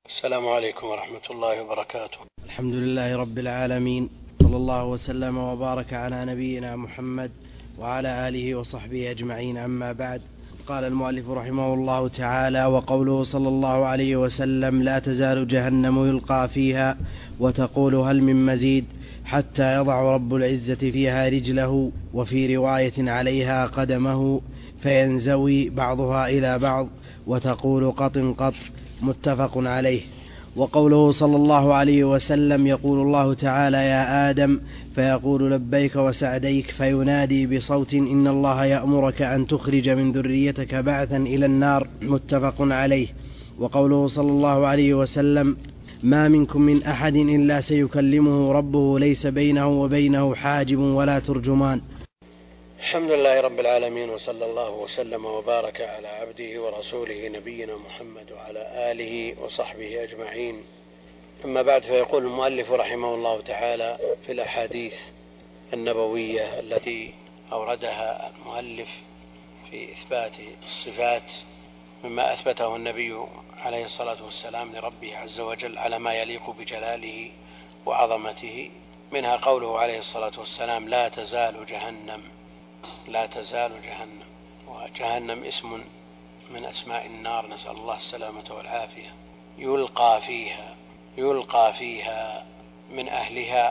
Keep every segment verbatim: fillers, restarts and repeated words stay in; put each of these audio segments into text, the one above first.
السلام عليكم ورحمة الله وبركاته. الحمد لله رب العالمين، صلى الله وسلم وبارك على نبينا محمد وعلى آله وصحبه أجمعين، أما بعد. قال المؤلف رحمه الله تعالى: وقوله صلى الله عليه وسلم: لا تزال جهنم يلقى فيها وتقول هل من مزيد حتى يضع رب العزة فيها رجله، وفي رواية عليها قدمه، فينزوي بعضها إلى بعض وتقول قط قط، متفق عليه. وقوله صلى الله عليه وسلم: يقول الله تعالى: يا آدم، فيقول لبيك وسعديك، فينادي بصوت: إن الله يأمرك أن تخرج من ذريتك بعثا إلى النار، متفق عليه. وقوله صلى الله عليه وسلم: ما منكم من أحد إلا سيكلمه ربه ليس بينه وبينه حاجب ولا ترجمان. الحمد لله رب العالمين، وصلى الله وسلم وبارك على عبده ورسوله نبينا محمد وعلى آله وصحبه أجمعين، أما بعد. فيقول المؤلف رحمه الله تعالى في الأحاديث النبوية التي أوردها المؤلف في إثبات الصفات مما أثبته النبي عليه الصلاة والسلام لربه عز وجل على ما يليق بجلاله وعظمته، منها قوله عليه الصلاة والسلام: لا تزال جهنم لا تزال جهنم. وجهنم اسم من أسماء النار، نسأل الله السلامة والعافية. يلقى فيها يلقى فيها من أهلها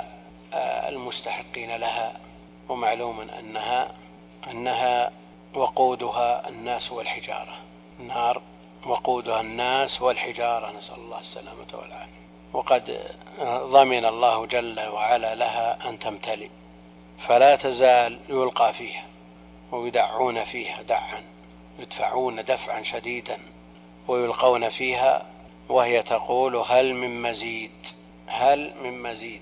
المستحقين لها، ومعلوم أنها أنها وقودها الناس والحجارة. النار وقودها الناس والحجارة، نسأل الله السلامة والعافية. وقد ضمن الله جل وعلا لها أن تمتلئ، فلا تزال يلقى فيها ويدعون فيها دعا، يدفعون دفعا شديدا ويلقون فيها، وهي تقول هل من مزيد هل من مزيد.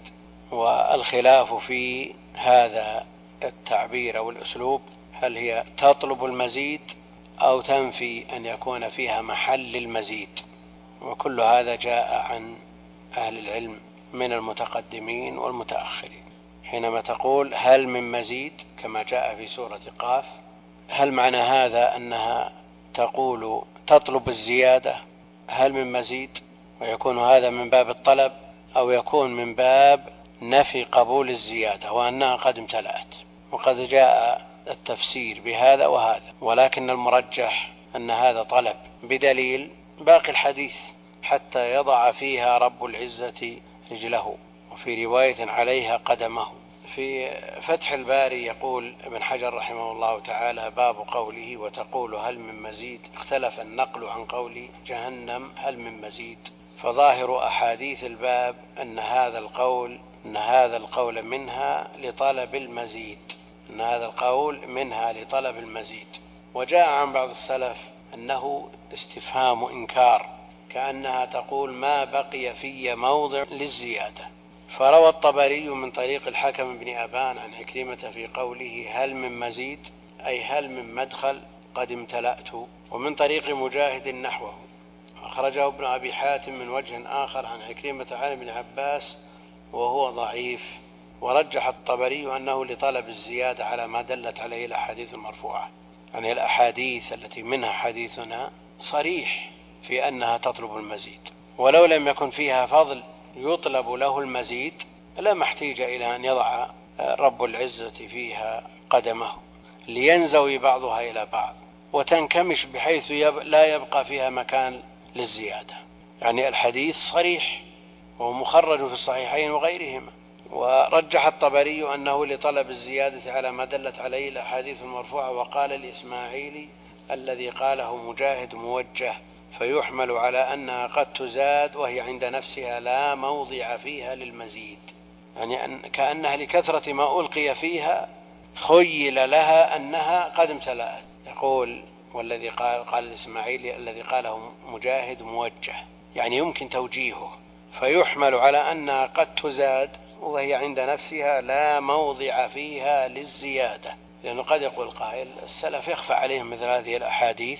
والخلاف في هذا التعبير أو الأسلوب، هل هي تطلب المزيد أو تنفي أن يكون فيها محل المزيد. وكل هذا جاء عن أهل العلم من المتقدمين والمتأخرين. حينما تقول هل من مزيد كما جاء في سورة قاف، هل معنى هذا أنها تقول تطلب الزيادة؟ هل من مزيد؟ ويكون هذا من باب الطلب، أو يكون من باب نفي قبول الزيادة وأنها قد امتلأت. وقد جاء التفسير بهذا وهذا، ولكن المرجح أن هذا طلب بدليل باقي الحديث: حتى يضع فيها رب العزة رجله، وفي رواية عليها قدمه. في فتح الباري يقول ابن حجر رحمه الله تعالى: باب قوله وتقول هل من مزيد، اختلف النقل عن قول جهنم هل من مزيد، فظاهر أحاديث الباب أن هذا القول أن هذا القول منها لطلب المزيد أن هذا القول منها لطلب المزيد. وجاء عن بعض السلف أنه استفهام إنكار، كأنها تقول ما بقي في موضع للزيادة. فروى الطبري من طريق الحكم بن أبان عن عكرمة في قوله هل من مزيد أي هل من مدخل قد امتلأت، ومن طريق مجاهد نحوه. أخرجه ابن أبي حاتم من وجه آخر عن عكرمة عن ابن عباس وهو ضعيف. ورجح الطبري أنه لطلب الزيادة على ما دلت عليه الأحاديث المرفوعة، يعني الأحاديث التي منها حديثنا صريح في أنها تطلب المزيد، ولو لم يكن فيها فضل يطلب له المزيد لما احتاج إلى أن يضع رب العزة فيها قدمه لينزوي بعضها إلى بعض وتنكمش بحيث لا يبقى فيها مكان للزيادة. يعني الحديث صريح ومخرج في الصحيحين وغيرهما. ورجح الطبري أنه لطلب الزيادة على ما دلت عليه الأحاديث المرفوعة. وقال الإسماعيلي الذي قاله مجاهد موجه، فيحمل على أنها قد تزاد وهي عند نفسها لا موضع فيها للمزيد، يعني أن كأنها لكثرة ما ألقي فيها خيل لها أنها قد امتلأت. يقول والذي قال, قال الإسماعيلي الذي قاله مجاهد موجه، يعني يمكن توجيهه، فيحمل على أنها قد تزاد وهي عند نفسها لا موضع فيها للزيادة. لأنه قد يقول قائل السلف يخفى عليهم مثل هذه الأحاديث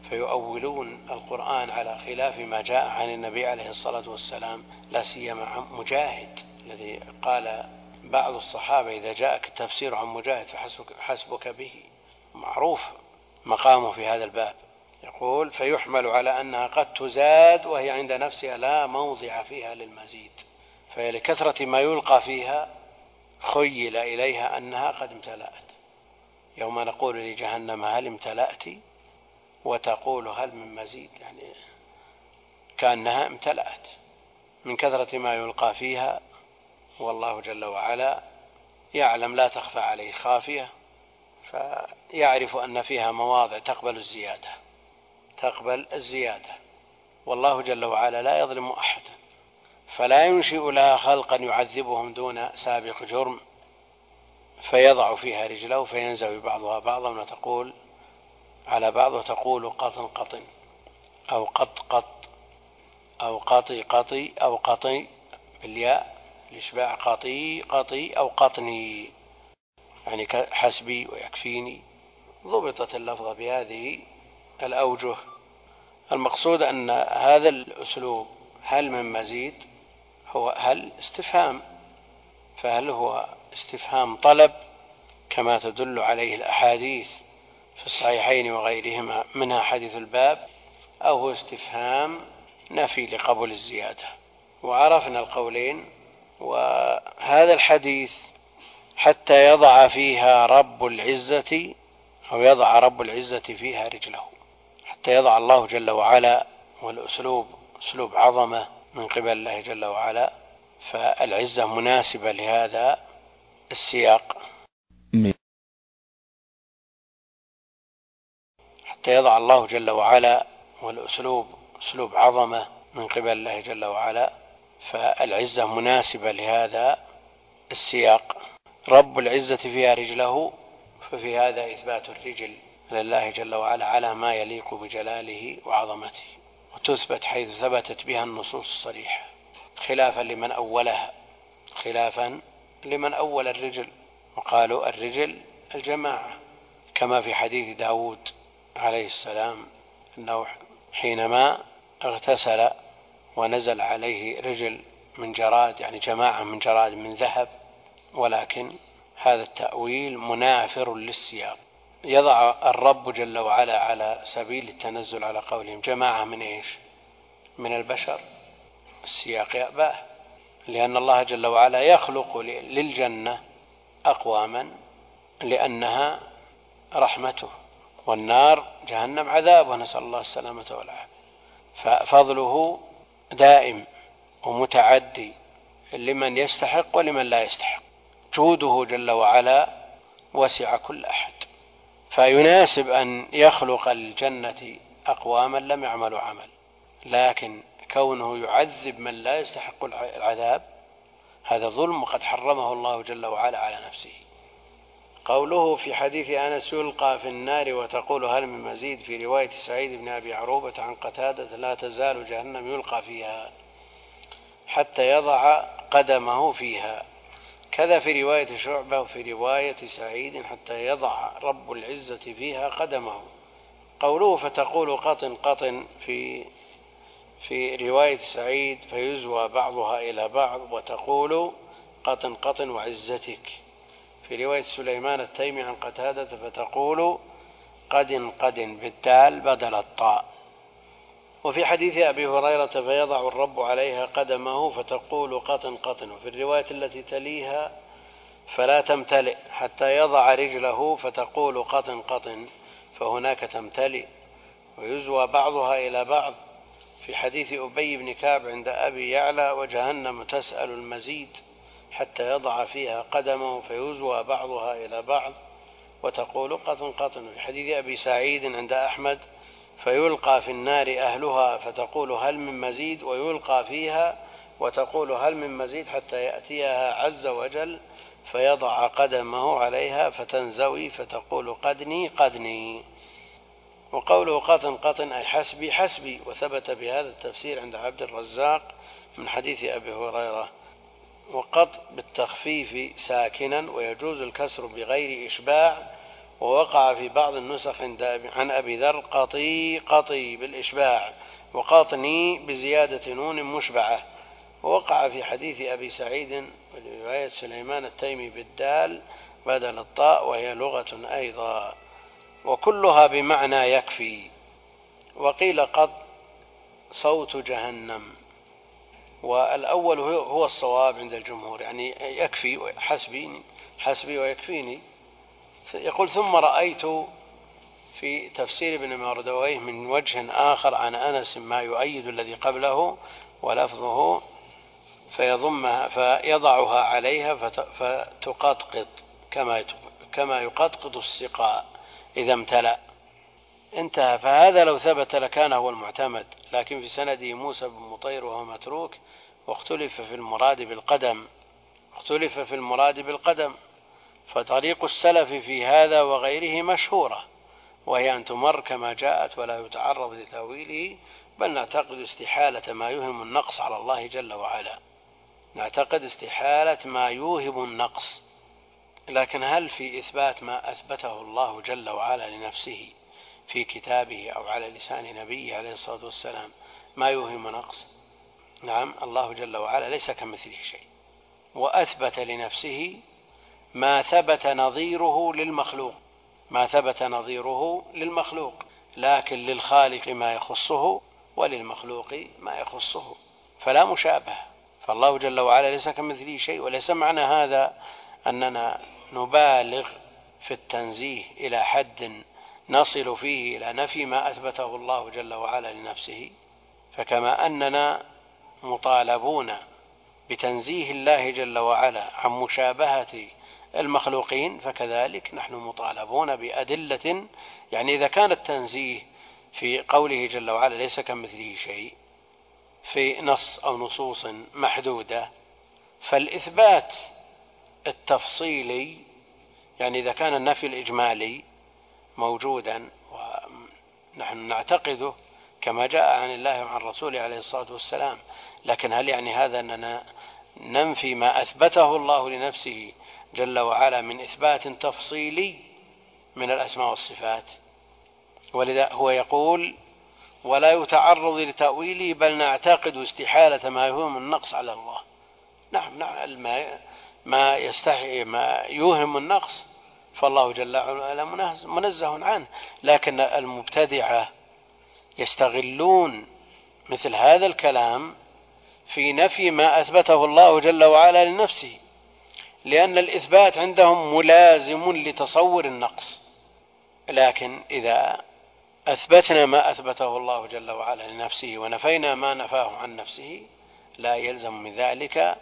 فيؤولون القرآن على خلاف ما جاء عن النبي عليه الصلاة والسلام، لا سيما مجاهد الذي قال بعض الصحابة إذا جاءك التفسير عن مجاهد فحسبك به، معروف مقامه في هذا الباب. يقول فيحمل على أنها قد تزاد وهي عند نفسها لا موضع فيها للمزيد، فهي لكثرة ما يلقى فيها خيل إليها أنها قد امتلأت. يوم نقول لجهنم هل امتلأت وتقول هل من مزيد، يعني كأنها امتلأت من كثرة ما يلقى فيها، والله جل وعلا يعلم لا تخفى عليه خافية، فيعرف أن فيها مواضع تقبل الزيادة تقبل الزيادة والله جل وعلا لا يظلم أحدا، فلا ينشئ لها خلقا يعذبهم دون سابق جرم فيضع فيها رجله فينزوي بعضها بعضا وتقول على بعض وتقول قطن قطن أو قط قط أو قطي قطي أو قطي بالياء الإشباع قطي قطي أو قطني، يعني حسبي ويكفيني. ضبطت اللفظة بهذه الأوجه. المقصود أن هذا الأسلوب هل من مزيد هو هل استفهام، فهل هو استفهام طلب كما تدل عليه الأحاديث في الصحيحين وغيرهما منها حديث الباب، أو هو استفهام نفي لقبول الزيادة. وعرفنا القولين. وهذا الحديث حتى يضع فيها رب العزة أو يضع رب العزة فيها رجله، حتى يضع الله جل وعلا، والأسلوب أسلوب عظمة من قبل الله جل وعلا، فالعزة مناسبة لهذا السياق. حتى يضع الله جل وعلا، والأسلوب أسلوب عظمة من قبل الله جل وعلا، فالعزة مناسبة لهذا السياق. رب العزة فيها رجله، ففي هذا إثبات الرجل لله جل وعلا على ما يليق بجلاله وعظمته، وتثبت حيث ثبتت بها النصوص الصريحة، خلافا لمن أولها خلافا لمن أول الرجل وقالوا الرجل الجماعة، كما في حديث داود عليه السلام أنه حينما اغتسل ونزل عليه رجل من جراد، يعني جماعة من جراد من ذهب، ولكن هذا التأويل منافر للسياق. يضع الرب جل وعلا على سبيل التنزل على قولهم جماعة من إيش؟ من البشر. السياق يأباه، لأن الله جل وعلا يخلق للجنة أقواما لأنها رحمته، والنار جهنم عذاب، ونسأل الله السلامة والعافية. ففضله دائم ومتعدي لمن يستحق ولمن لا يستحق. جوده جل وعلا وسع كل أحد، فيناسب أن يخلق الجنة أقواما لم يعملوا عمل، لكن كونه يعذب من لا يستحق العذاب هذا ظلم، وقد حرمه الله جل وعلا على نفسه. قوله في حديث أنس يلقى في النار وتقول هل من مزيد، في رواية سعيد بن أبي عروبة عن قتادة لا تزال جهنم يلقى فيها حتى يضع قدمه فيها، كذا في رواية شعبة وفي رواية سعيد حتى يضع رب العزة فيها قدمه. قوله فتقول قطن قطن في في رواية سعيد فيزوى بعضها إلى بعض، وتقول قطن قطن وعزتك في رواية سليمان التيمي عن قتادة فتقول قدن قدن بالدال بدل الطاء. وفي حديث أبي هريرة فيضع الرب عليها قدمه فتقول قطن قطن، وفي الرواية التي تليها فلا تمتلئ حتى يضع رجله فتقول قطن قطن، فهناك تمتلئ. ويزوى بعضها إلى بعض في حديث أبي بن كعب عند أبي يعلى وجهنم تسأل المزيد حتى يضع فيها قدمه فيزوى بعضها إلى بعض وتقول قطن قطن. في حديث أبي سعيد عند أحمد فيلقى في النار أهلها فتقول هل من مزيد، ويلقى فيها وتقول هل من مزيد حتى يأتيها عز وجل فيضع قدمه عليها فتنزوي فتقول قدني قدني. وقوله قطن قطن أي حسبي حسبي، وثبت بهذا التفسير عند عبد الرزاق من حديث أبي هريرة. وقط بالتخفيف ساكنا، ويجوز الكسر بغير إشباع، ووقع في بعض النسخ عن أبي ذر قطي قطي بالإشباع، وقاطني بزيادة نون مشبعة. ووقع في حديث أبي سعيد ورواية سليمان التيمي بالدال بدل الطاء، وهي لغة أيضا، وكلها بمعنى يكفي. وقيل قط صوت جهنم، والأول هو الصواب عند الجمهور، يعني يكفي حسبي حسبي ويكفيني. يقول ثم رأيت في تفسير ابن مردويه من وجه آخر عن أنس ما يؤيد الذي قبله ولفظه فيضمها فيضعها عليها فتقطقط كما كما يقطقط السقاء إذا امتلأ، انتهى. فهذا لو ثبت لكان هو المعتمد، لكن في سنده موسى بن مطير وهو متروك، واختلف في المراد بالقدم اختلف في المراد بالقدم فطريق السلف في هذا وغيره مشهورة، وهي أن تمر كما جاءت ولا يتعرض لتأويله، بل نعتقد استحالة ما يوهم النقص على الله جل وعلا، نعتقد استحالة ما يوهم النقص. لكن هل في إثبات ما أثبته الله جل وعلا لنفسه في كتابه أو على لسان نبيه عليه الصلاة والسلام ما يوهم نقص؟ نعم، الله جل وعلا ليس كمثله شيء، وأثبت لنفسه ما ثبت نظيره للمخلوق ما ثبت نظيره للمخلوق لكن للخالق ما يخصه وللمخلوق ما يخصه، فلا مشابه. فالله جل وعلا ليس كمثله شيء، وليس معنى هذا أننا نبالغ في التنزيه إلى حد نصل فيه إلى نفي ما أثبته الله جل وعلا لنفسه. فكما أننا مطالبون بتنزيه الله جل وعلا عن مشابهة المخلوقين، فكذلك نحن مطالبون بأدلة. يعني إذا كان التنزيه في قوله جل وعلا ليس كمثله شيء في نص أو نصوص محدودة، فالإثبات التفصيلي، يعني إذا كان النفي الإجمالي موجودا ونحن نعتقده كما جاء عن الله وعن رسوله عليه الصلاة والسلام، لكن هل يعني هذا أننا ننفي ما أثبته الله لنفسه جل وعلا من إثبات تفصيلي من الأسماء والصفات؟ ولذا هو يقول ولا يتعرض لتأويله، بل نعتقد استحالة ما يوهم النقص على الله. نعم، ما ما يستحي ما يوهم النقص فالله جل وعلا منزه عنه، لكن المبتدعة يستغلون مثل هذا الكلام في نفي ما أثبته الله جل وعلا لنفسه، لأن الإثبات عندهم ملازم لتصور النقص. لكن إذا أثبتنا ما أثبته الله جل وعلا لنفسه ونفينا ما نفاه عن نفسه، لا يلزم من ذلك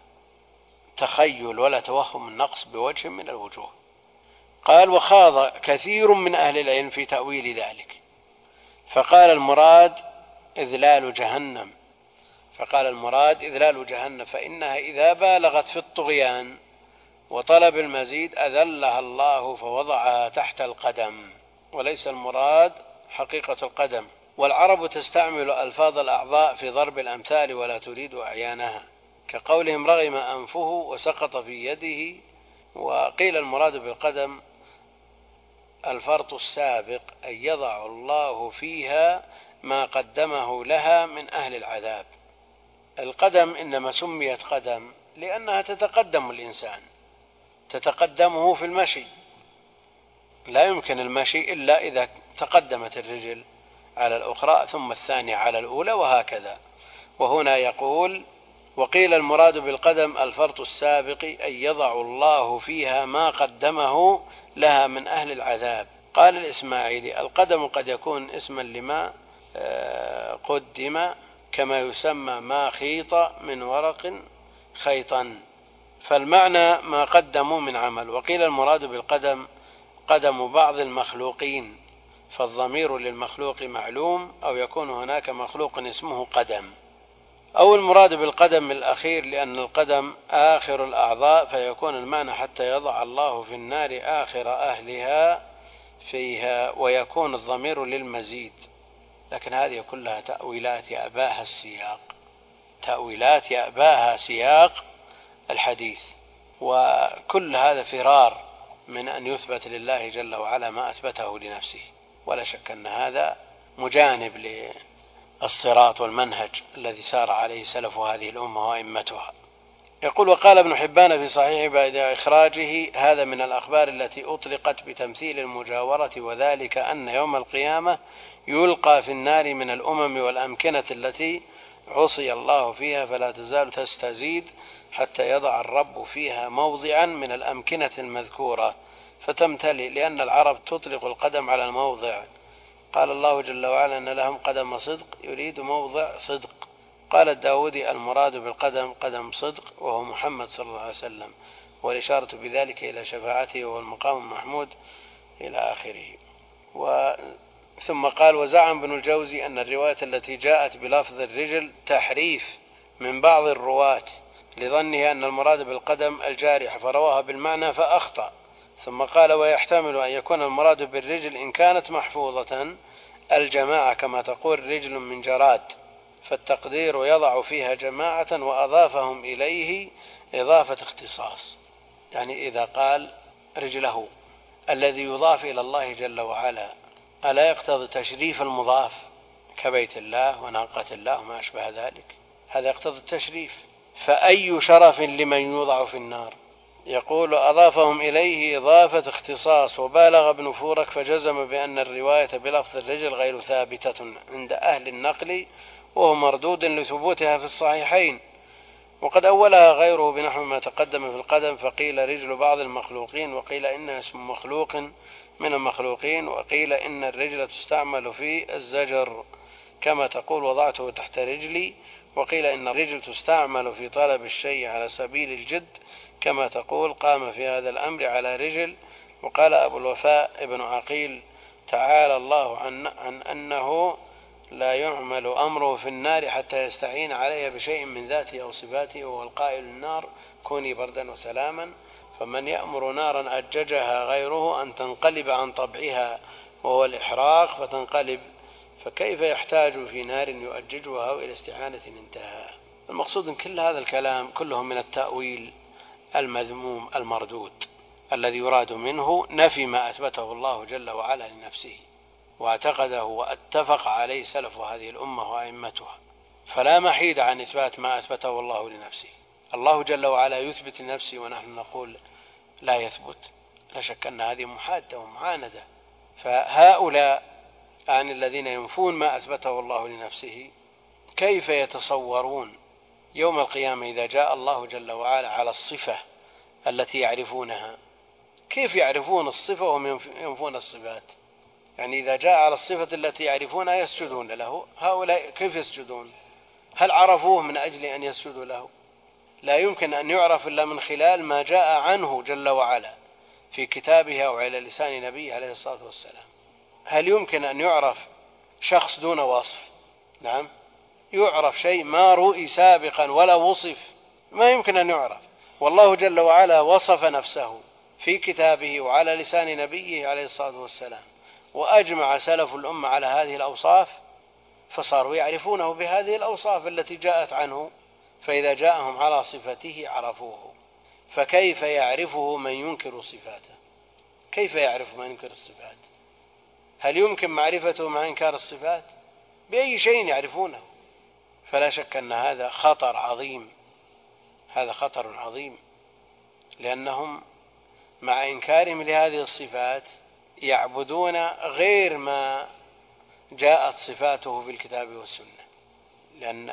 تخيل ولا توهم النقص بوجه من الوجوه. قال وخاض كثير من أهل العلم في تأويل ذلك، فقال المراد إذلال جهنم فقال المراد إذلال جهنم فإنها إذا بالغت في الطغيان وطلب المزيد أذلها الله فوضعها تحت القدم، وليس المراد حقيقة القدم. والعرب تستعمل ألفاظ الأعضاء في ضرب الأمثال ولا تريد أعيانها، كقولهم رغم أنفه وسقط في يده. وقيل المراد بالقدم الفرط السابق، أن يضع الله فيها ما قدمه لها من أهل العذاب. القدم إنما سميت قدم لأنها تتقدم الإنسان، تتقدمه في المشي، لا يمكن المشي إلا إذا تقدمت الرجل على الأخرى ثم الثانية على الأولى وهكذا. وهنا يقول وقيل المراد بالقدم الفرط السابق، أن يضع الله فيها ما قدمه لها من أهل العذاب. قال الإسماعيلي القدم قد يكون اسما لما قدم، كما يسمى ما خيط من ورق خيطا، فالمعنى ما قدموا من عمل. وقيل المراد بالقدم قدم بعض المخلوقين، فالضمير للمخلوق معلوم، أو يكون هناك مخلوق اسمه قدم. أو المراد بالقدم الأخير لأن القدم آخر الأعضاء، فيكون المعنى حتى يضع الله في النار آخر أهلها فيها، ويكون الضمير للمزيد. لكن هذه كلها تأويلات يأباها السياق تأويلات يأباها سياق الحديث، وكل هذا فرار من أن يثبت لله جل وعلا ما أثبته لنفسه. ولا شك أن هذا مجانب للصراط والمنهج الذي سار عليه سلف هذه الأمة وأئمتها. يقول: وقال ابن حبان في صحيح بعد إخراجه: هذا من الأخبار التي أطلقت بتمثيل المجاورة، وذلك أن يوم القيامة يلقى في النار من الأمم والأمكنة التي عصي الله فيها، فلا تزال تستزيد حتى يضع الرب فيها موضعا من الأمكنة المذكورة فتمتلئ، لأن العرب تطلق القدم على الموضع. قال الله جل وعلا: أن لهم قدم صدق، يريد موضع صدق. قال الداودي: المراد بالقدم قدم صدق، وهو محمد صلى الله عليه وسلم، والإشارة بذلك إلى شفاعته والمقام المحمود إلى آخره. و ثم قال: وزعم ابن الجوزي أن الرواية التي جاءت بلفظ الرجل تحريف من بعض الرواة لظنه أن المراد بالقدم الجارح، فرواها بالمعنى فأخطأ. ثم قال: ويحتمل أن يكون المراد بالرجل إن كانت محفوظة الجماعة، كما تقول رجل من جراد، فالتقدير يضع فيها جماعة، وأضافهم إليه إضافة اختصاص. يعني إذا قال رجله الذي يضاف إلى الله جل وعلا، ألا يقتضي تشريف المضاف كبيت الله وناقة الله وما أشبه ذلك؟ هذا يقتضي التشريف. فأي شرف لمن يوضع في النار؟ يقول: أضافهم إليه إضافة اختصاص. وبالغ ابن فورك فجزم بأن الرواية بلفظ الرجل غير ثابتة عند أهل النقل، وهو مردود لثبوتها في الصحيحين. وقد أولها غيره بنحو ما تقدم في القدم، فقيل رجل بعض المخلوقين، وقيل إنها اسم مخلوق من المخلوقين، وقيل إن الرجل تستعمل في الزجر كما تقول وضعته تحت رجلي، وقيل إن الرجل تستعمل في طلب الشيء على سبيل الجد كما تقول قام في هذا الأمر على رجل. وقال أبو الوفاء ابن عقيل: تعالى الله عن, عن أنه لا يعمل أمره في النار حتى يستعين عليه بشيء من ذاته أو صفاته، وهو القائل: النار كوني بردا وسلاما. فمن يأمر نارا أججها غيره أن تنقلب عن طبعها، وهو الإحراق، فتنقلب، فكيف يحتاج في نار يؤججها إلى استعانة انتهى. المقصود من كل هذا الكلام كله من التأويل المذموم المردود، الذي يراد منه نفي ما أثبته الله جل وعلا لنفسه واعتقده واتفق عليه سلف هذه الأمة وأئمتها، فلا محيد عن إثبات ما أثبته الله لنفسه. الله جل وعلا يثبت لنفسه ونحن نقول لا يثبت، لا شك أن هذه محادة ومعاندة. فهؤلاء عن الذين ينفون ما أثبته الله لنفسه كيف يتصورون يوم القيامة إذا جاء الله جل وعلا على الصفة التي يعرفونها؟ كيف يعرفون الصفة وهم ينفون الصفات؟ يعني إذا جاء على الصفة التي يعرفونها يسجدون له، هؤلاء كيف يسجدون؟ هل عرفوه من أجل أن يسجدوا له؟ لا يمكن أن يعرف إلا من خلال ما جاء عنه جل وعلا في كتابه أو على لسان نبيه عليه الصلاة والسلام. هل يمكن أن يعرف شخص دون وصف؟ نعم، يعرف شيء ما رؤي سابقا ولا وصف، ما يمكن أن يعرف. والله جل وعلا وصف نفسه في كتابه وعلى لسان نبيه عليه الصلاة والسلام، وأجمع سلف الأمة على هذه الأوصاف، فصاروا يعرفونه بهذه الأوصاف التي جاءت عنه، فإذا جاءهم على صفته عرفوه. فكيف يعرفه من ينكر صفاته؟ كيف يعرف من ينكر الصفات؟ هل يمكن معرفته مع إنكار الصفات؟ بأي شيء يعرفونه؟ فلا شك أن هذا خطر عظيم، هذا خطر عظيم، لأنهم مع إنكارهم لهذه الصفات يعبدون غير ما جاءت صفاته في الكتاب والسنة، لأن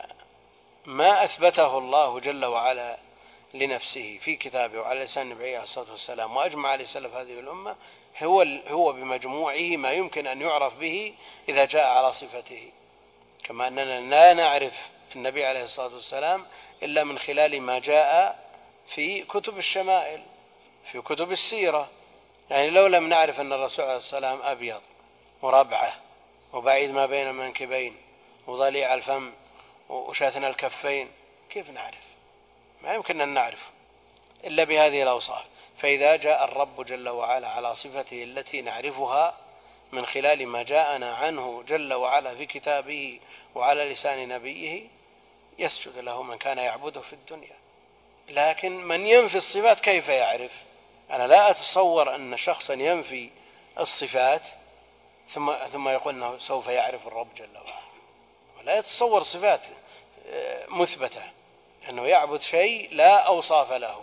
ما أثبته الله جل وعلا لنفسه في كتابه وعلى لسان نبيه عليه الصلاة والسلام وأجمع عليه سلف هذه الأمة هو هو بمجموعه ما يمكن أن يعرف به إذا جاء على صفته، كما أننا لا نعرف النبي عليه الصلاة والسلام إلا من خلال ما جاء في كتب الشمائل، في كتب السيرة. يعني لو لم نعرف أن الرسول عليه الصلاة والسلام أبيض وربعه وبعيد ما بين المنكبين وضليع الفم وشاثن الكفين، كيف نعرف؟ ما يمكن أن نعرف إلا بهذه الأوصاف. فإذا جاء الرب جل وعلا على صفته التي نعرفها من خلال ما جاءنا عنه جل وعلا في كتابه وعلى لسان نبيه يسجد له من كان يعبده في الدنيا. لكن من ينفي الصفات كيف يعرف؟ أنا لا أتصور أن شخصا ينفي الصفات ثم ثم يقول أنه سوف يعرف الرب جل وعلا، ولا يتصور صفات مثبتة أنه يعبد شيء لا أوصاف له،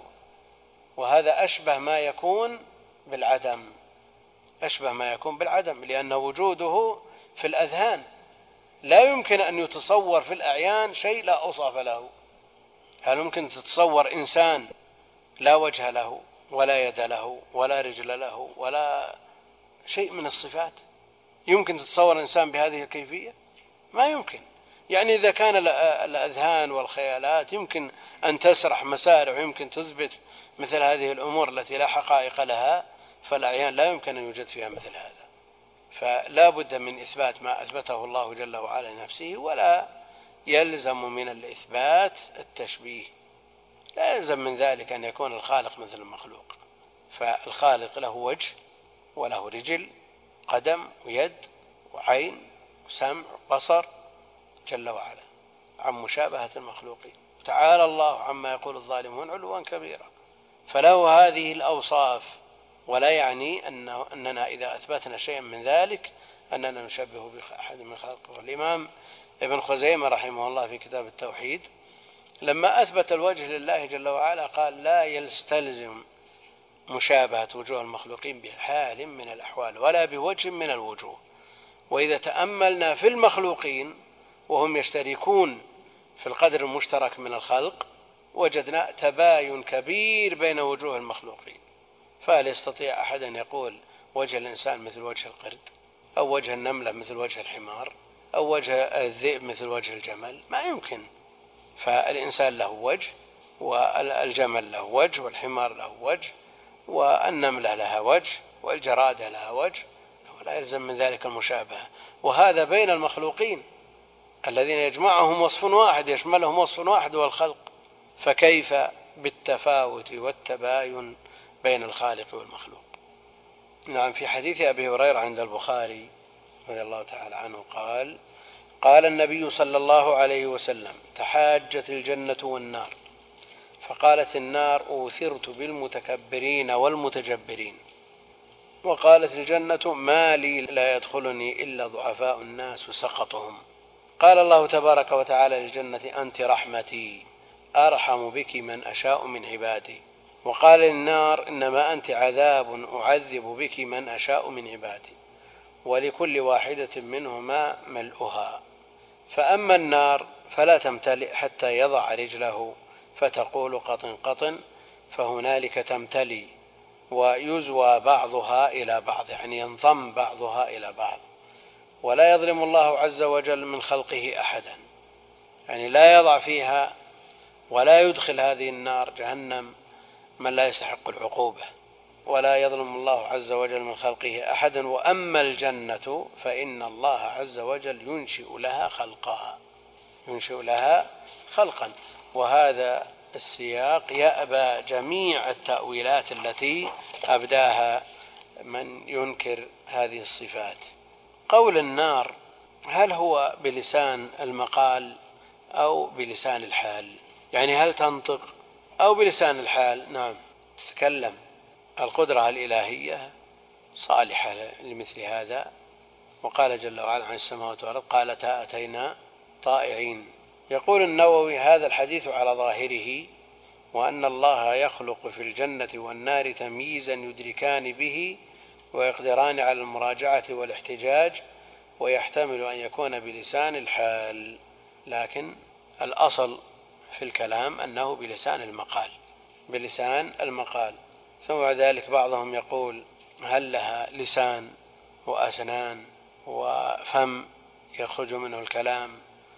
وهذا أشبه ما يكون بالعدم، أشبه ما يكون بالعدم، لأن وجوده في الأذهان، لا يمكن أن يتصور في الأعيان شيء لا أوصاف له. هل ممكن تتصور إنسان لا وجه له ولا يد له ولا رجل له ولا شيء من الصفات؟ يمكن تتصور إنسان بهذه الكيفية؟ ما يمكن. يعني إذا كان الأذهان والخيالات يمكن أن تسرح مسارح ويمكن تثبت مثل هذه الأمور التي لا حقائق لها، فالأعيان لا يمكن أن يوجد فيها مثل هذا. فلا بد من إثبات ما أثبته الله جل وعلا لنفسه، ولا يلزم من الإثبات التشبيه، لا يلزم من ذلك أن يكون الخالق مثل المخلوق. فالخالق له وجه وله رجل، قدم ويد وعين وسمع وبصر جل وعلا، عن مشابهة المخلوقين. تعالى الله عما يقول الظالمون علوا كبيرا. فله هذه الأوصاف، ولا يعني أن أننا إذا أثبتنا شيئا من ذلك أننا نشبه بأحد من خلقه. الإمام ابن خزيمة رحمه الله في كتاب التوحيد لما أثبت الوجه لله جل وعلا قال لا يستلزم مشابهة وجوه المخلوقين بحال من الأحوال ولا بوجه من الوجوه. وإذا تأملنا في المخلوقين وهم يشتركون في القدر المشترك من الخلق وجدنا تباين كبير بين وجوه المخلوقين. فهل يستطيع أحد أن يقول وجه الإنسان مثل وجه القرد، أو وجه النملة مثل وجه الحمار، أو وجه الذئب مثل وجه الجمل؟ ما يمكن. فالإنسان له وجه، والجمل له وجه، والحمار له وجه، والنملة لها وجه، والجرادة لها وجه، ولا يلزم من ذلك المشابهة. وهذا بين المخلوقين الذين يجمعهم وصف واحد، يشملهم وصف واحد والخلق، فكيف بالتفاوت والتباين بين الخالق والمخلوق؟ نعم، في حديث أبي هريرة عند البخاري رضي الله تعالى عنه قال قال النبي صلى الله عليه وسلم تحاجت الجنة والنار، فقالت النار أوثرت بالمتكبرين والمتجبرين، وقالت الجنة ما لي لا يدخلني إلا ضعفاء الناس وسقطهم. قال الله تبارك وتعالى للجنة أنت رحمتي أرحم بك من أشاء من عبادي. وقال للنار إنما أنت عذاب أعذب بك من أشاء من عبادي، ولكل واحدة منهما ملؤها. فأما النار فلا تمتلئ حتى يضع رجله فتقول قطن قطن، فهنالك تمتلي ويزوى بعضها إلى بعض، يعني ينضم بعضها إلى بعض. ولا يظلم الله عز وجل من خلقه أحدا، يعني لا يضع فيها ولا يدخل هذه النار جهنم من لا يستحق العقوبة، ولا يظلم الله عز وجل من خلقه أحدا. وأما الجنة فإن الله عز وجل ينشئ لها خلقها، ينشئ لها خلقا. وهذا السياق يأبى جميع التأويلات التي أبداها من ينكر هذه الصفات. قول النار هل هو بلسان المقال أو بلسان الحال؟ يعني هل تنطق أو بلسان الحال؟ نعم تتكلم. القدرة الإلهية صالحة لمثل هذا. وقال جل وعلا عن السماوات والأرض قالتا أتينا طائعين. يقول النووي هذا الحديث على ظاهره، وأن الله يخلق في الجنة والنار تمييزا يدركان به ويقدران على المراجعة والاحتجاج، ويحتمل أن يكون بلسان الحال، لكن الأصل في الكلام أنه بلسان المقال، بلسان المقال. ثم ذلك بعضهم يقول هل لها لسان وأسنان وفم يخرج منه الكلام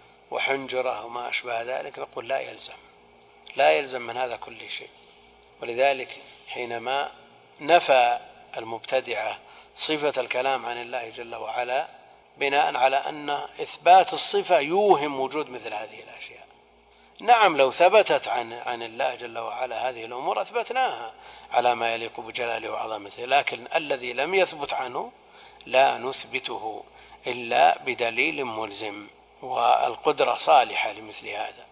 وحنجرة وما أشبه ذلك؟ نقول لا يلزم، لا يلزم من هذا كل شيء. ولذلك حينما نفى المبتدعة صفة الكلام عن الله جل وعلا بناء على أن إثبات الصفة يوهم وجود مثل هذه الأشياء، نعم لو ثبتت عن عن الله جل وعلا هذه الأمور أثبتناها على ما يليق بجلاله وعظمته، لكن الذي لم يثبت عنه لا نثبته إلا بدليل ملزم. والقدرة صالحة لمثل هذا،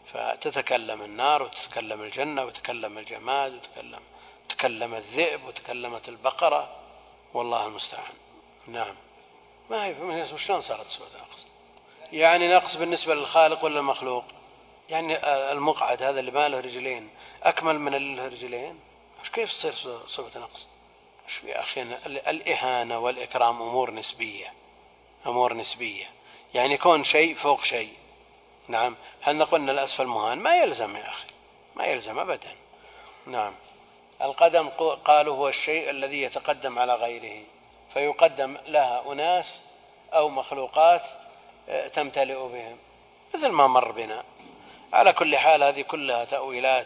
فتتكلم النار وتتكلم الجنة وتتكلم الجماد وتتكلم تكلم الذئب وتكلمت البقرة، والله المستعان. نعم، ما هي شلون صارت سورة نقص؟ يعني نقص بالنسبة للخالق ولا المخلوق؟ يعني المقعد هذا اللي ما له رجلين أكمل من اللي له رجلين، كيف تصير صفة نقص؟ يا أخي الإهانة والإكرام أمور نسبية، أمور نسبية، يعني يكون شيء فوق شيء. نعم، هل نقول أن الأسفل مهان؟ ما يلزم يا أخي، ما يلزم أبدا. نعم، القدم قالوا هو الشيء الذي يتقدم على غيره، فيقدم لها أناس أو مخلوقات تمتلئ بهم، مثل ما مر بنا. على كل حال هذه كلها تأويلات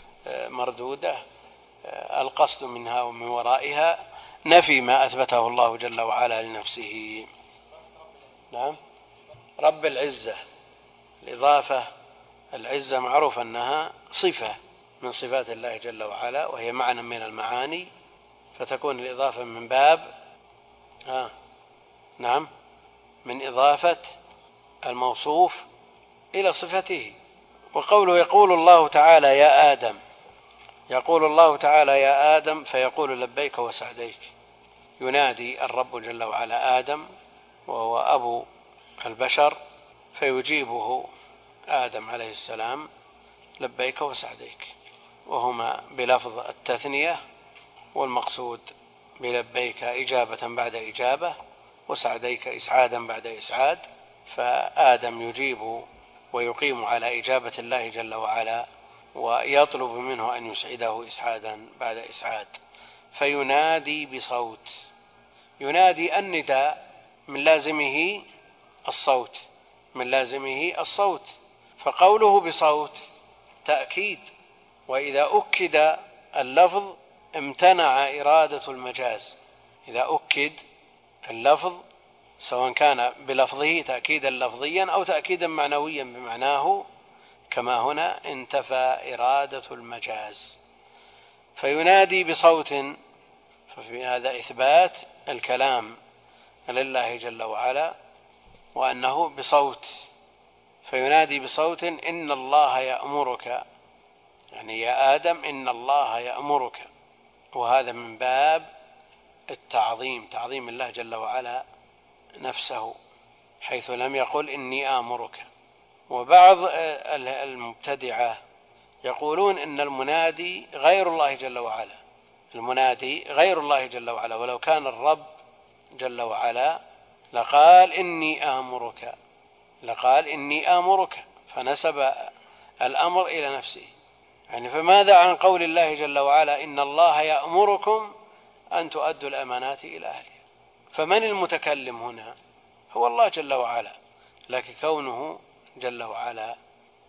مردودة، القصد منها ومن ورائها نفي ما أثبته الله جل وعلا لنفسه. نعم، رب العزة، الإضافة، العزة معروف أنها صفة من صفات الله جل وعلا، وهي معنى من المعاني، فتكون الإضافة من باب آه نعم من إضافة الموصوف إلى صفته. وقوله يقول الله تعالى يا آدم، يقول الله تعالى يا آدم فيقول لبيك وسعديك، ينادي الرب جل وعلا آدم وهو أبو البشر، فيجيبه آدم عليه السلام لبيك وسعديك، وهما بلفظ التثنية، والمقصود بلبيك إجابة بعد إجابة، وسعديك إسعادا بعد إسعاد. فآدم يجيب ويقيم على إجابة الله جل وعلا، ويطلب منه أن يسعده إسعادا بعد إسعاد، فينادي بصوت، ينادي النداء من لازمه الصوت، من لازمه الصوت، فقوله بصوت تأكيد، وإذا أكد اللفظ امتنع إرادة المجاز. إذا أكد اللفظ سواء كان بلفظه تأكيدا لفظيا أو تأكيدا معنويا بمعناه، كما هنا انتفى إرادة المجاز. فينادي بصوت، ففي هذا إثبات الكلام لله جل وعلا وأنه بصوت، فينادي بصوت إن الله يأمرك، يعني يا آدم إن الله يأمرك، وهذا من باب التعظيم، تعظيم الله جل وعلا نفسه، حيث لم يقل إني آمرك. وبعض المبتدعة يقولون إن المنادي غير الله جل وعلا، المنادي غير الله جل وعلا، ولو كان الرب جل وعلا لقال إني آمرك، لقال إني آمرك، فنسب الأمر إلى نفسه. يعني فماذا عن قول الله جل وعلا إن الله يأمركم أن تؤدوا الأمانات إلى أهلها؟ فمن المتكلم هنا؟ هو الله جل وعلا، لكن كونه جل وعلا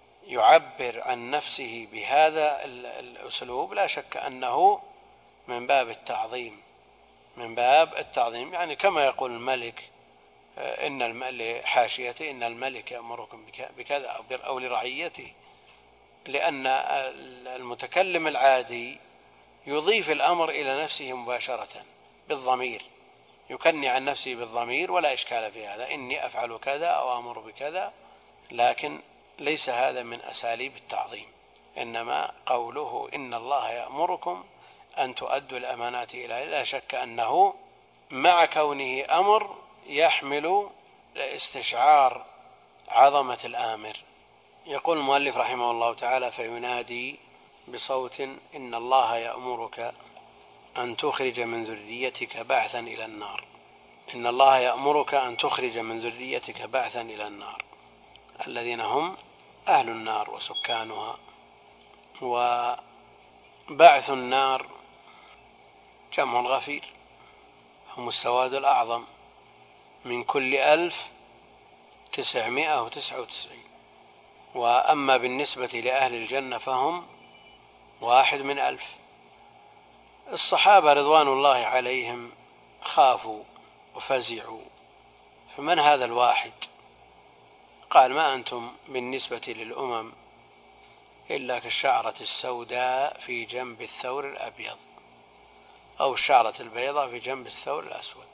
يعبر عن نفسه بهذا الأسلوب لا شك أنه من باب التعظيم، من باب التعظيم. يعني كما يقول الملك إن الملك حاشيته إن الملك يأمركم بكذا أو لرعيته، لأن المتكلم العادي يضيف الأمر إلى نفسه مباشرة بالضمير، يكني عن نفسه بالضمير ولا إشكال في هذا، إني أفعل كذا أو أمر بكذا، لكن ليس هذا من أساليب التعظيم، إنما قوله إن الله يأمركم أن تؤدوا الأمانات إلى، لا شك أنه مع كونه أمر يحمل استشعار عظمة الآمر. يقول المؤلف رحمه الله تعالى فينادي بصوت إن الله يأمرك أن تخرج من ذريتك بعثا إلى النار، إن الله يأمرك أن تخرج من ذريتك بعثا إلى النار، الذين هم أهل النار وسكانها. وبعث النار جمع الغفير، هم السواد الأعظم من كل ألف تسعمائة وتسعة وتسعين. وأما بالنسبة لأهل الجنة فهم واحد من ألف. الصحابة رضوان الله عليهم خافوا وفزعوا، فمن هذا الواحد؟ قال ما أنتم بالنسبة للأمم إلا كالشعرة السوداء في جنب الثور الأبيض، أو الشعرة البيضاء في جنب الثور الأسود.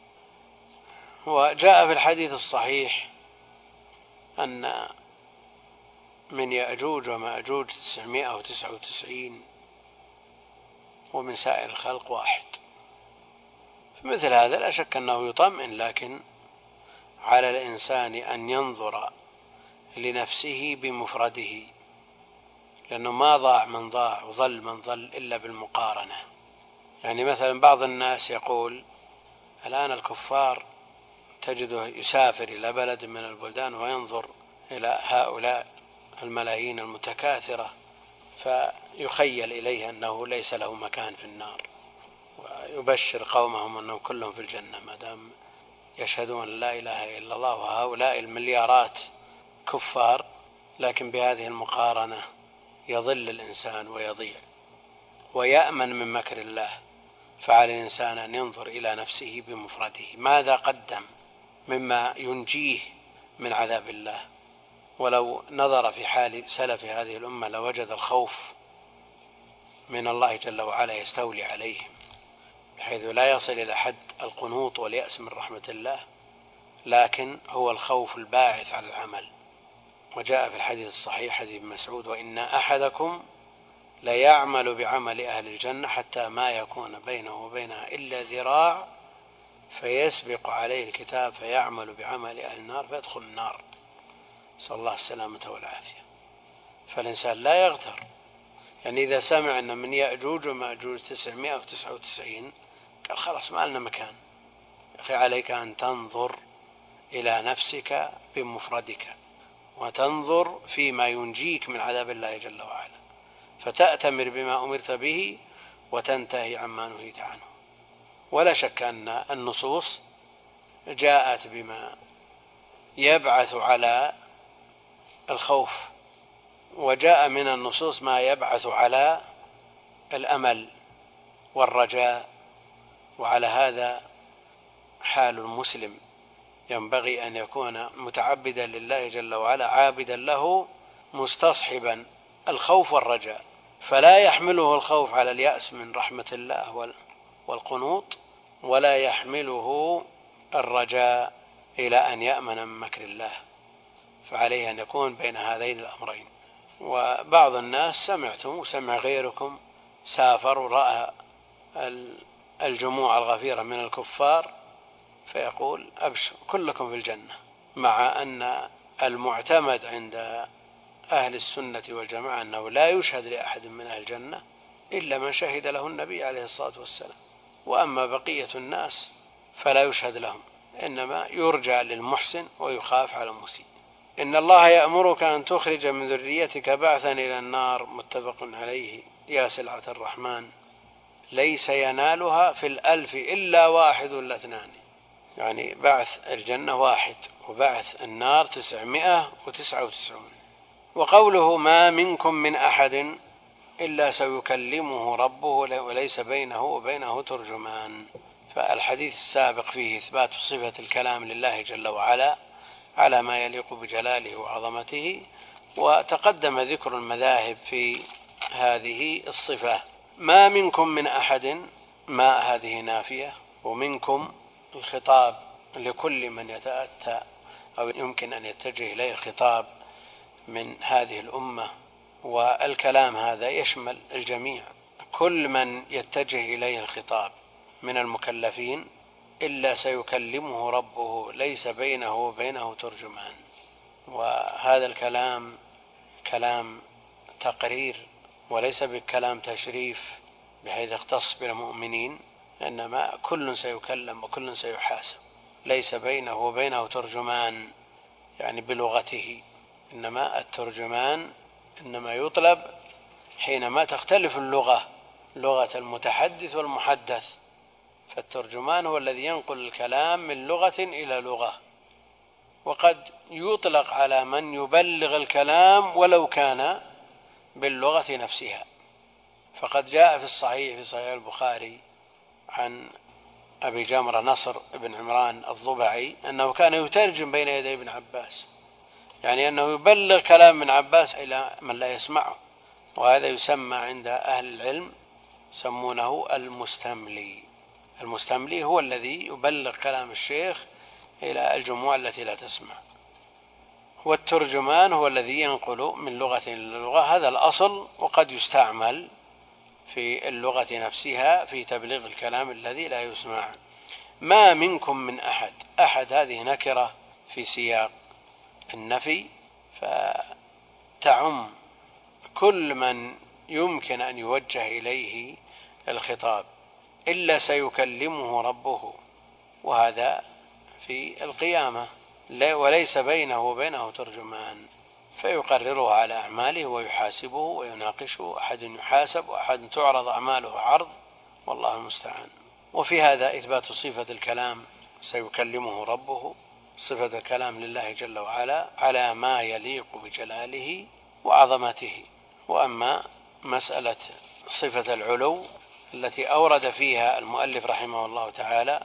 وجاء في الحديث الصحيح أن من يأجوج ومأجوج تسعمائة وتسعة وتسعين، ومن سائر الخلق واحد. فمثل هذا لا شك أنه يطمئن، لكن على الإنسان أن ينظر لنفسه بمفرده لأنه ما ضاع من ضاع وظل من ظل إلا بالمقارنة. يعني مثلا بعض الناس يقول الآن الكفار تجده يسافر إلى بلد من البلدان وينظر إلى هؤلاء الملايين المتكاثرة فيخيل إليه أنه ليس له مكان في النار، ويبشر قومهم أنهم كلهم في الجنة ما دام يشهدون لا إله إلا الله، وهؤلاء المليارات كفار. لكن بهذه المقارنة يضل الإنسان ويضيع ويأمن من مكر الله. فعلى الإنسان أن ينظر إلى نفسه بمفرده، ماذا قدم مما ينجيه من عذاب الله. ولو نظر في حال سلف هذه الأمة لوجد الخوف من الله جل وعلا يستولي عليهم، بحيث لا يصل إلى حد القنوط واليأس من رحمة الله، لكن هو الخوف الباعث على العمل. وجاء في الحديث الصحيح حديث ابن مسعود: وإن أحدكم ليعمل بعمل أهل الجنة حتى ما يكون بينه وبينها إلا ذراع فيسبق عليه الكتاب فيعمل بعمل أهل النار فيدخل النار، نسأل الله السلامة والعافية. فالإنسان لا يغتر، يعني إذا سمع أن من يأجوج ومأجوج تسعمائة وتسعة وتسعين قال خلاص ما لنا مكان. أخي عليك أن تنظر إلى نفسك بمفردك، وتنظر فيما ينجيك من عذاب الله جل وعلا، فتأتمر بما أمرت به وتنتهي عما نهيت عنه. ولا شك أن النصوص جاءت بما يبعث على الخوف، وجاء من النصوص ما يبعث على الأمل والرجاء. وعلى هذا حال المسلم، ينبغي أن يكون متعبدا لله جل وعلا عابدا له مستصحبا الخوف والرجاء، فلا يحمله الخوف على اليأس من رحمة الله والقنوط، ولا يحمله الرجاء إلى أن يأمن من مكر الله. فعليه أن يكون بين هذين الأمرين. وبعض الناس سمعتم وسمع غيركم سافر ورأى الجموع الغفيرة من الكفار فيقول أبشر كلكم في الجنة، مع أن المعتمد عند أهل السنة والجماعة أنه لا يشهد لأحد من أهل الجنة إلا من شهد له النبي عليه الصلاة والسلام، وأما بقية الناس فلا يشهد لهم، إنما يرجى للمحسن ويخاف على المسيء. إن الله يأمرك أن تخرج من ذريتك بعثا إلى النار، متفق عليه. يا سلعة الرحمن ليس ينالها في الألف إلا واحد ولا اثنان، يعني بعث الجنة واحد وبعث النار تسعمائة وتسعة وتسعون. وقوله ما منكم من أحد إلا سيكلمه ربه وليس بينه وبينه ترجمان. فالحديث السابق فيه إثبات صفة الكلام لله جل وعلا على ما يليق بجلاله وعظمته، وتقدم ذكر المذاهب في هذه الصفة. ما منكم من أحد، ما هذه نافية، ومنكم الخطاب لكل من يتأتى أو يمكن أن يتجه إليه الخطاب من هذه الأمة، والكلام هذا يشمل الجميع، كل من يتجه إليه الخطاب من المكلفين إلا سيكلمه ربه ليس بينه وبينه ترجمان. وهذا الكلام كلام تقرير وليس بكلام تشريف بحيث يختص بالمؤمنين، إنما كل سيكلم وكل سيحاسب، ليس بينه وبينه ترجمان يعني بلغته، إنما الترجمان إنما يطلب حينما تختلف اللغة، لغة المتحدث والمحدث، فالترجمان هو الذي ينقل الكلام من لغة إلى لغة. وقد يطلق على من يبلغ الكلام ولو كان باللغة نفسها، فقد جاء في الصحيح في صحيح البخاري عن أبي جمرة نصر بن عمران الضبعي أنه كان يترجم بين يدي ابن عباس، يعني أنه يبلغ كلام من عباس إلى من لا يسمعه، وهذا يسمى عند أهل العلم يسمونه المستملي. المستملي هو الذي يبلغ كلام الشيخ إلى الجموع التي لا تسمع، والترجمان هو الذي ينقل من لغة إلى لغة، هذا الأصل، وقد يستعمل في اللغة نفسها في تبليغ الكلام الذي لا يسمع. ما منكم من أحد، أحد هذه نكرة في سياق النفي فتعم كل من يمكن أن يوجه إليه الخطاب، إلا سيكلمه ربه، وهذا في القيامة، وليس بينه وبينه ترجمان، فيقرره على أعماله ويحاسبه ويناقشه، أحد يحاسب وأحد تعرض أعماله عرض، والله المستعان. وفي هذا إثبات صفة الكلام، سيكلمه ربه، صفة الكلام لله جل وعلا على ما يليق بجلاله وعظمته. وأما مسألة صفة العلو التي أورد فيها المؤلف رحمه الله تعالى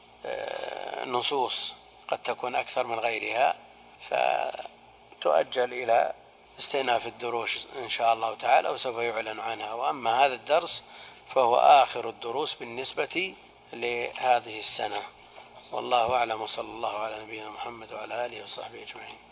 نصوص قد تكون أكثر من غيرها، فتؤجل إلى استئناف الدروس إن شاء الله تعالى، وسوف يعلن عنها. وأما هذا الدرس فهو آخر الدروس بالنسبة لهذه السنة، والله أعلم، وصلى الله على نبينا محمد وعلى آله وصحبه أجمعين.